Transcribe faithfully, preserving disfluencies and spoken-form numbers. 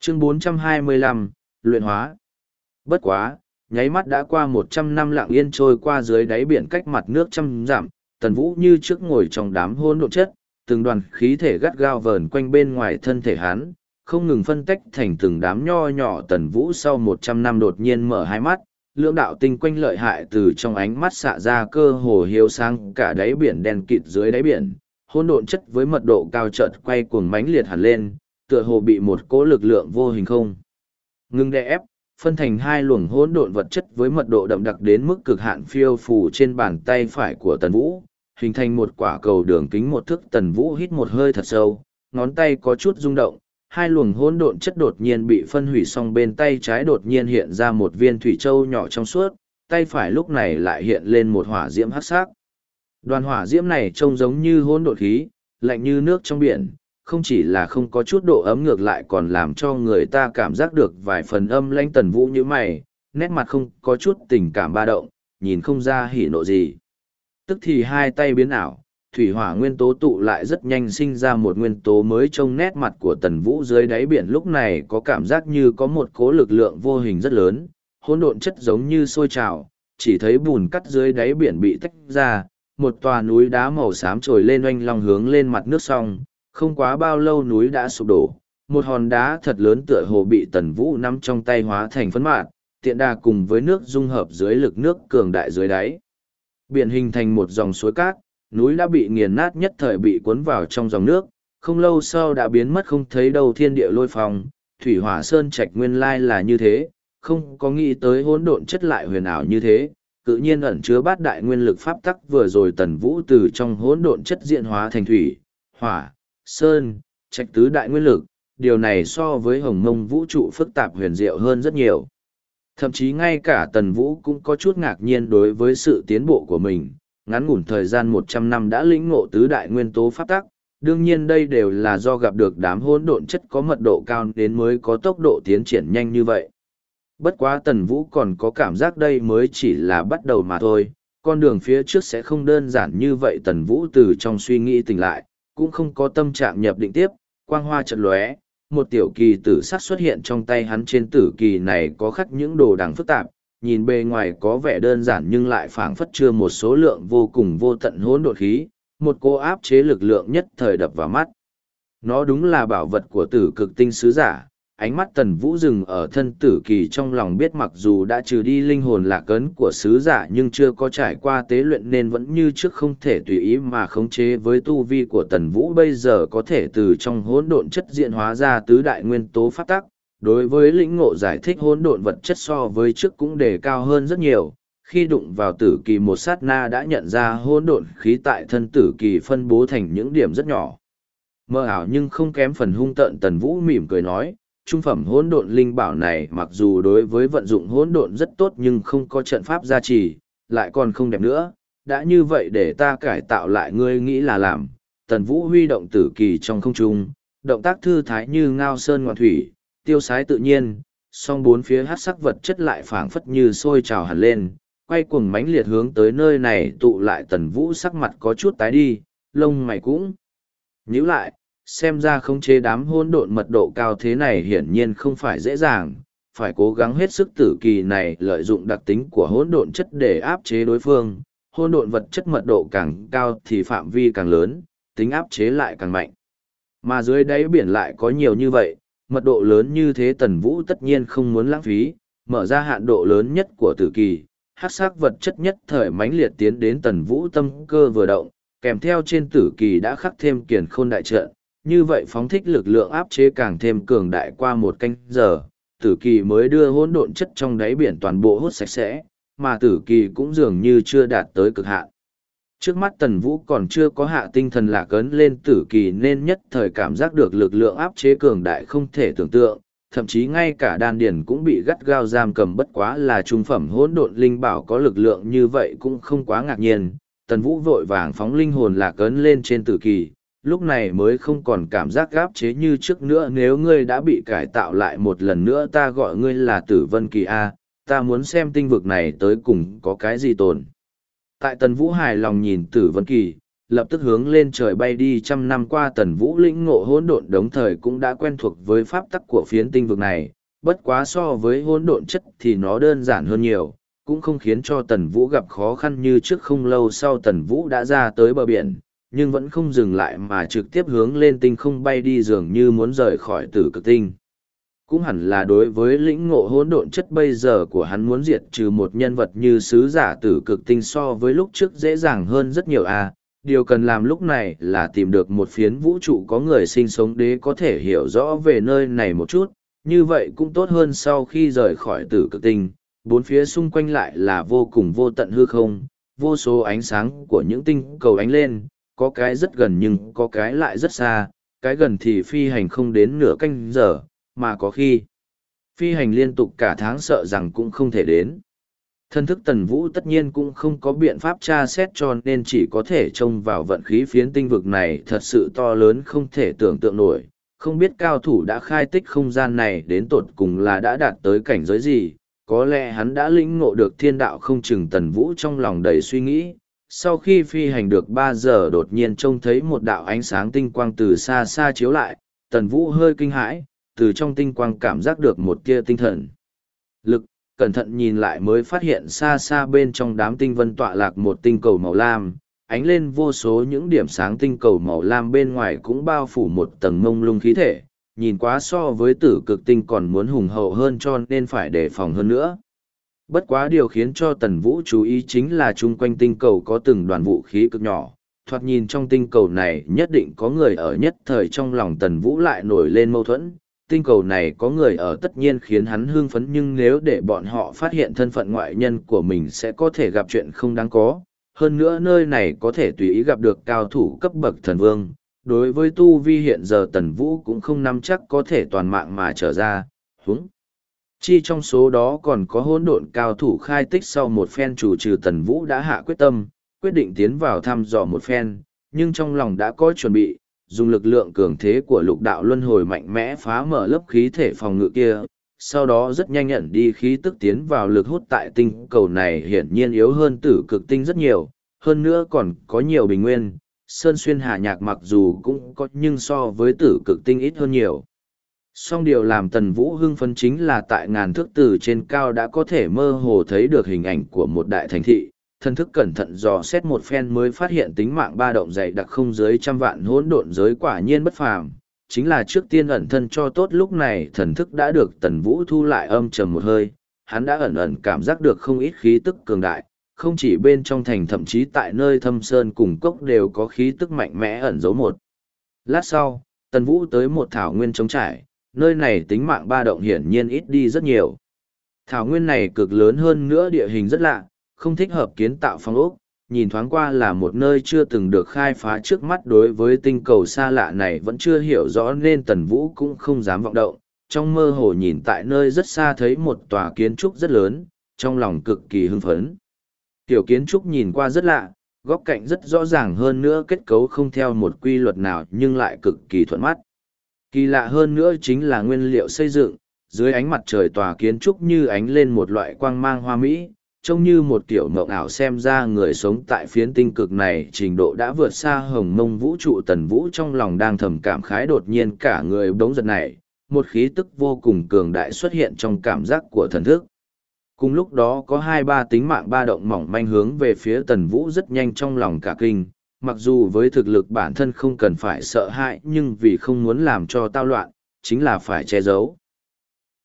Chương bốn trăm hai mươi lăm, luyện hóa. Bất quá, nháy mắt đã qua một trăm năm lặng yên trôi qua dưới đáy biển cách mặt nước trăm dặm, Tần Vũ như trước ngồi trong đám hỗn độn chất, từng đoàn khí thể gắt gao vờn quanh bên ngoài thân thể hắn, không ngừng phân tách thành từng đám nho nhỏ. Tần Vũ sau một trăm năm đột nhiên mở hai mắt, lưỡng đạo tinh quanh lợi hại từ trong ánh mắt xạ ra, cơ hồ hiếu sáng cả đáy biển đen kịt dưới đáy biển, hỗn độn chất với mật độ cao chợt quay cuồng mãnh liệt hẳn lên, tựa hồ bị một cỗ lực lượng vô hình không ngừng đè ép, phân thành hai luồng hỗn độn vật chất với mật độ đậm đặc đến mức cực hạn phiêu phù trên bàn tay phải của Tần Vũ, hình thành một quả cầu đường kính một thước. Tần Vũ hít một hơi thật sâu, ngón tay có chút rung động, hai luồng hỗn độn chất đột nhiên bị phân hủy, xong bên tay trái đột nhiên hiện ra một viên thủy châu nhỏ trong suốt, tay phải lúc này lại hiện lên một hỏa diễm hắc sắc. Đoàn hỏa diễm này trông giống như hỗn độn khí, lạnh như nước trong biển, không chỉ là không có chút độ ấm, ngược lại còn làm cho người ta cảm giác được vài phần âm lãnh. Tần Vũ như mày, nét mặt không có chút tình cảm ba động, nhìn không ra hỉ nộ gì. Tức thì hai tay biến ảo, thủy hỏa nguyên tố tụ lại rất nhanh sinh ra một nguyên tố mới. Trong nét mặt của Tần Vũ dưới đáy biển lúc này có cảm giác như có một cỗ lực lượng vô hình rất lớn, hỗn độn chất giống như sôi trào, chỉ thấy bùn cắt dưới đáy biển bị tách ra, một tòa núi đá màu xám trồi lên oanh long hướng lên mặt nước. Xong không quá bao lâu núi đã sụp đổ, một hòn đá thật lớn tựa hồ bị Tần Vũ nắm trong tay hóa thành phấn mạt, tiện đà cùng với nước dung hợp dưới lực nước cường đại dưới đáy biển, hình thành một dòng suối cát. Núi đã bị nghiền nát, nhất thời bị cuốn vào trong dòng nước, không lâu sau đã biến mất không thấy đâu. Thiên địa lôi phong, thủy hỏa sơn trạch nguyên lai là như thế, không có nghĩ tới hỗn độn chất lại huyền ảo như thế, tự nhiên ẩn chứa bát đại nguyên lực pháp tắc. Vừa rồi Tần Vũ từ trong hỗn độn chất diễn hóa thành thủy, hỏa, sơn, trạch tứ đại nguyên lực, điều này so với hồng mông vũ trụ phức tạp huyền diệu hơn rất nhiều. Thậm chí ngay cả Tần Vũ cũng có chút ngạc nhiên đối với sự tiến bộ của mình, ngắn ngủn thời gian một trăm năm đã lĩnh ngộ tứ đại nguyên tố pháp tắc. Đương nhiên đây đều là do gặp được đám hỗn độn chất có mật độ cao đến mới có tốc độ tiến triển nhanh như vậy. Bất quá Tần Vũ còn có cảm giác đây mới chỉ là bắt đầu mà thôi, con đường phía trước sẽ không đơn giản như vậy. Tần Vũ từ trong suy nghĩ tỉnh lại, cũng không có tâm trạng nhập định tiếp, quang hoa chợt lóe, một tiểu kỳ tử sắc xuất hiện trong tay hắn. Trên tử kỳ này có khắc những đồ đằng phức tạp, nhìn bề ngoài có vẻ đơn giản nhưng lại phảng phất chứa một số lượng vô cùng vô tận hỗn độn khí, một cô áp chế lực lượng nhất thời đập vào mắt. Nó đúng là bảo vật của Tử Cực Tinh sứ giả. Ánh mắt Tần Vũ dừng ở thân tử kỳ, trong lòng biết mặc dù đã trừ đi linh hồn lạc ấn của sứ giả nhưng chưa có trải qua tế luyện nên vẫn như trước không thể tùy ý mà khống chế. Với tu vi của Tần Vũ bây giờ có thể từ trong hỗn độn chất diễn hóa ra tứ đại nguyên tố pháp tắc, đối với lĩnh ngộ giải thích hỗn độn vật chất so với trước cũng đề cao hơn rất nhiều. Khi đụng vào tử kỳ một sát na đã nhận ra hỗn độn khí tại thân tử kỳ phân bố thành những điểm rất nhỏ, mơ ảo nhưng không kém phần hung tợn. Tần Vũ mỉm cười nói, trung phẩm hỗn độn linh bảo này mặc dù đối với vận dụng hỗn độn rất tốt nhưng không có trận pháp gia trì, lại còn không đẹp nữa. Đã như vậy để ta cải tạo lại, ngươi nghĩ là làm? Tần Vũ huy động tử kỳ trong không trung, động tác thư thái như ngao sơn ngoạn thủy, tiêu sái tự nhiên, song bốn phía hắc sắc vật chất lại phảng phất như sôi trào hẳn lên, quay cuồng mãnh liệt hướng tới nơi này tụ lại. Tần Vũ sắc mặt có chút tái đi, lông mày cũng nhíu lại, xem ra khống chế đám hỗn độn mật độ cao thế này hiển nhiên không phải dễ dàng, phải cố gắng hết sức. Tử kỳ này lợi dụng đặc tính của hỗn độn chất để áp chế đối phương, hỗn độn vật chất mật độ càng cao thì phạm vi càng lớn, tính áp chế lại càng mạnh. Mà dưới đáy biển lại có nhiều như vậy, mật độ lớn như thế, Tần Vũ tất nhiên không muốn lãng phí, mở ra hạn độ lớn nhất của tử kỳ, hắc sắc vật chất nhất thời mãnh liệt tiến đến. Tần Vũ tâm cơ vừa động, kèm theo trên tử kỳ đã khắc thêm kiền khôn đại trận, như vậy phóng thích lực lượng áp chế càng thêm cường đại. Qua một canh giờ, tử kỳ mới đưa hỗn độn chất trong đáy biển toàn bộ hút sạch sẽ, mà tử kỳ cũng dường như chưa đạt tới cực hạn. Trước mắt Tần Vũ còn chưa có hạ tinh thần lạc ấn lên tử kỳ nên nhất thời cảm giác được lực lượng áp chế cường đại không thể tưởng tượng, thậm chí ngay cả đan điền cũng bị gắt gao giam cầm. Bất quá là trung phẩm hỗn độn linh bảo có lực lượng như vậy cũng không quá ngạc nhiên. Tần Vũ vội vàng phóng linh hồn lạc ấn lên trên tử kỳ, lúc này mới không còn cảm giác áp chế như trước nữa. Nếu ngươi đã bị cải tạo lại một lần nữa, ta gọi ngươi là Tử Vân Kỳ A, ta muốn xem tinh vực này tới cùng có cái gì tồn tại. Tần Vũ hài lòng nhìn Tử Vân Kỳ, lập tức hướng lên trời bay đi. Trăm năm qua Tần Vũ lĩnh ngộ hỗn độn đồng thời cũng đã quen thuộc với pháp tắc của phiến tinh vực này, bất quá so với hỗn độn chất thì nó đơn giản hơn nhiều, cũng không khiến cho Tần Vũ gặp khó khăn như trước. Không lâu sau Tần Vũ đã ra tới bờ biển, nhưng vẫn không dừng lại mà trực tiếp hướng lên tinh không bay đi, dường như muốn rời khỏi tử cực tinh. Cũng hẳn là đối với lĩnh ngộ hỗn độn chất bây giờ của hắn, muốn diệt trừ một nhân vật như sứ giả tử cực tinh so với lúc trước dễ dàng hơn rất nhiều à. Điều cần làm lúc này là tìm được một phiến vũ trụ có người sinh sống để có thể hiểu rõ về nơi này một chút, như vậy cũng tốt hơn. Sau khi rời khỏi tử cực tinh, bốn phía xung quanh lại là vô cùng vô tận hư không, vô số ánh sáng của những tinh cầu ánh lên, có cái rất gần nhưng có cái lại rất xa, cái gần thì phi hành không đến nửa canh giờ, mà có khi phi hành liên tục cả tháng sợ rằng cũng không thể đến. Thân thức Tần Vũ tất nhiên cũng không có biện pháp tra xét, cho nên chỉ có thể trông vào vận khí phiến tinh vực này thật sự to lớn không thể tưởng tượng nổi. Không biết cao thủ đã khai tích không gian này đến tột cùng là đã đạt tới cảnh giới gì, có lẽ hắn đã lĩnh ngộ được thiên đạo không chừng. Tần Vũ trong lòng đầy suy nghĩ. Sau khi phi hành được ba giờ đột nhiên trông thấy một đạo ánh sáng tinh quang từ xa xa chiếu lại, Tần Vũ hơi kinh hãi, từ trong tinh quang cảm giác được một tia tinh thần lực, cẩn thận nhìn lại mới phát hiện xa xa bên trong đám tinh vân tọa lạc một tinh cầu màu lam, ánh lên vô số những điểm sáng. Tinh cầu màu lam bên ngoài cũng bao phủ một tầng mông lung khí thể, nhìn quá so với tử cực tinh còn muốn hùng hậu hơn, cho nên phải đề phòng hơn nữa. Bất quá điều khiến cho Tần Vũ chú ý chính là chung quanh tinh cầu có từng đoàn vũ khí cực nhỏ, thoạt nhìn trong tinh cầu này nhất định có người ở. Nhất thời trong lòng Tần Vũ lại nổi lên mâu thuẫn, tinh cầu này có người ở tất nhiên khiến hắn hưng phấn, nhưng nếu để bọn họ phát hiện thân phận ngoại nhân của mình sẽ có thể gặp chuyện không đáng có. Hơn nữa nơi này có thể tùy ý gặp được cao thủ cấp bậc thần vương, đối với tu vi hiện giờ Tần Vũ cũng không nắm chắc có thể toàn mạng mà trở ra. Huống chi trong số đó còn có hỗn độn cao thủ khai tích. Sau một phen chủ trừ, Tần Vũ đã hạ quyết tâm, quyết định tiến vào thăm dò một phen, nhưng trong lòng đã có chuẩn bị, dùng lực lượng cường thế của lục đạo luân hồi mạnh mẽ phá mở lớp khí thể phòng ngự kia, sau đó rất nhanh nhận đi khí tức tiến vào. Lực hút tại tinh cầu này hiển nhiên yếu hơn tử cực tinh rất nhiều, hơn nữa còn có nhiều bình nguyên. Sơn xuyên hà nhạc mặc dù cũng có nhưng so với tử cực tinh ít hơn nhiều. Song điều làm Tần Vũ hưng phấn chính là tại ngàn thước từ trên cao đã có thể mơ hồ thấy được hình ảnh của một đại thành thị. Thân thức cẩn thận dò xét một phen mới phát hiện tính mạng ba động dày đặc không dưới trăm vạn hỗn độn giới quả nhiên bất phàm. Chính là trước tiên ẩn thân cho tốt. Lúc này thần thức đã được Tần Vũ thu lại, âm trầm một hơi, hắn đã ẩn ẩn cảm giác được không ít khí tức cường đại, không chỉ bên trong thành, thậm chí tại nơi thâm sơn cùng cốc đều có khí tức mạnh mẽ ẩn giấu. Một lát sau, Tần Vũ tới một thảo nguyên trống trải, nơi này tính mạng ba động hiển nhiên ít đi rất nhiều. Thảo nguyên này cực lớn, hơn nữa địa hình rất lạ, không thích hợp kiến tạo phong ốc, nhìn thoáng qua là một nơi chưa từng được khai phá. Trước mắt đối với tinh cầu xa lạ này vẫn chưa hiểu rõ nên Tần Vũ cũng không dám vọng động. Trong mơ hồ nhìn tại nơi rất xa thấy một tòa kiến trúc rất lớn, trong lòng cực kỳ hưng phấn. Tiểu kiến trúc nhìn qua rất lạ, góc cạnh rất rõ ràng, hơn nữa kết cấu không theo một quy luật nào nhưng lại cực kỳ thuận mắt. Kỳ lạ hơn nữa chính là nguyên liệu xây dựng, dưới ánh mặt trời tòa kiến trúc như ánh lên một loại quang mang hoa mỹ, trông như một kiểu mộng ảo. Xem ra người sống tại phiến tinh cực này trình độ đã vượt xa hồng mông vũ trụ. Tần Vũ trong lòng đang thầm cảm khái, đột nhiên cả người bỗng giật nảy, một khí tức vô cùng cường đại xuất hiện trong cảm giác của thần thức. Cùng lúc đó có hai ba tính mạng ba động mỏng manh hướng về phía Tần Vũ rất nhanh. Trong lòng cả kinh, mặc dù với thực lực bản thân không cần phải sợ hãi, nhưng vì không muốn làm cho tao loạn, chính là phải che giấu.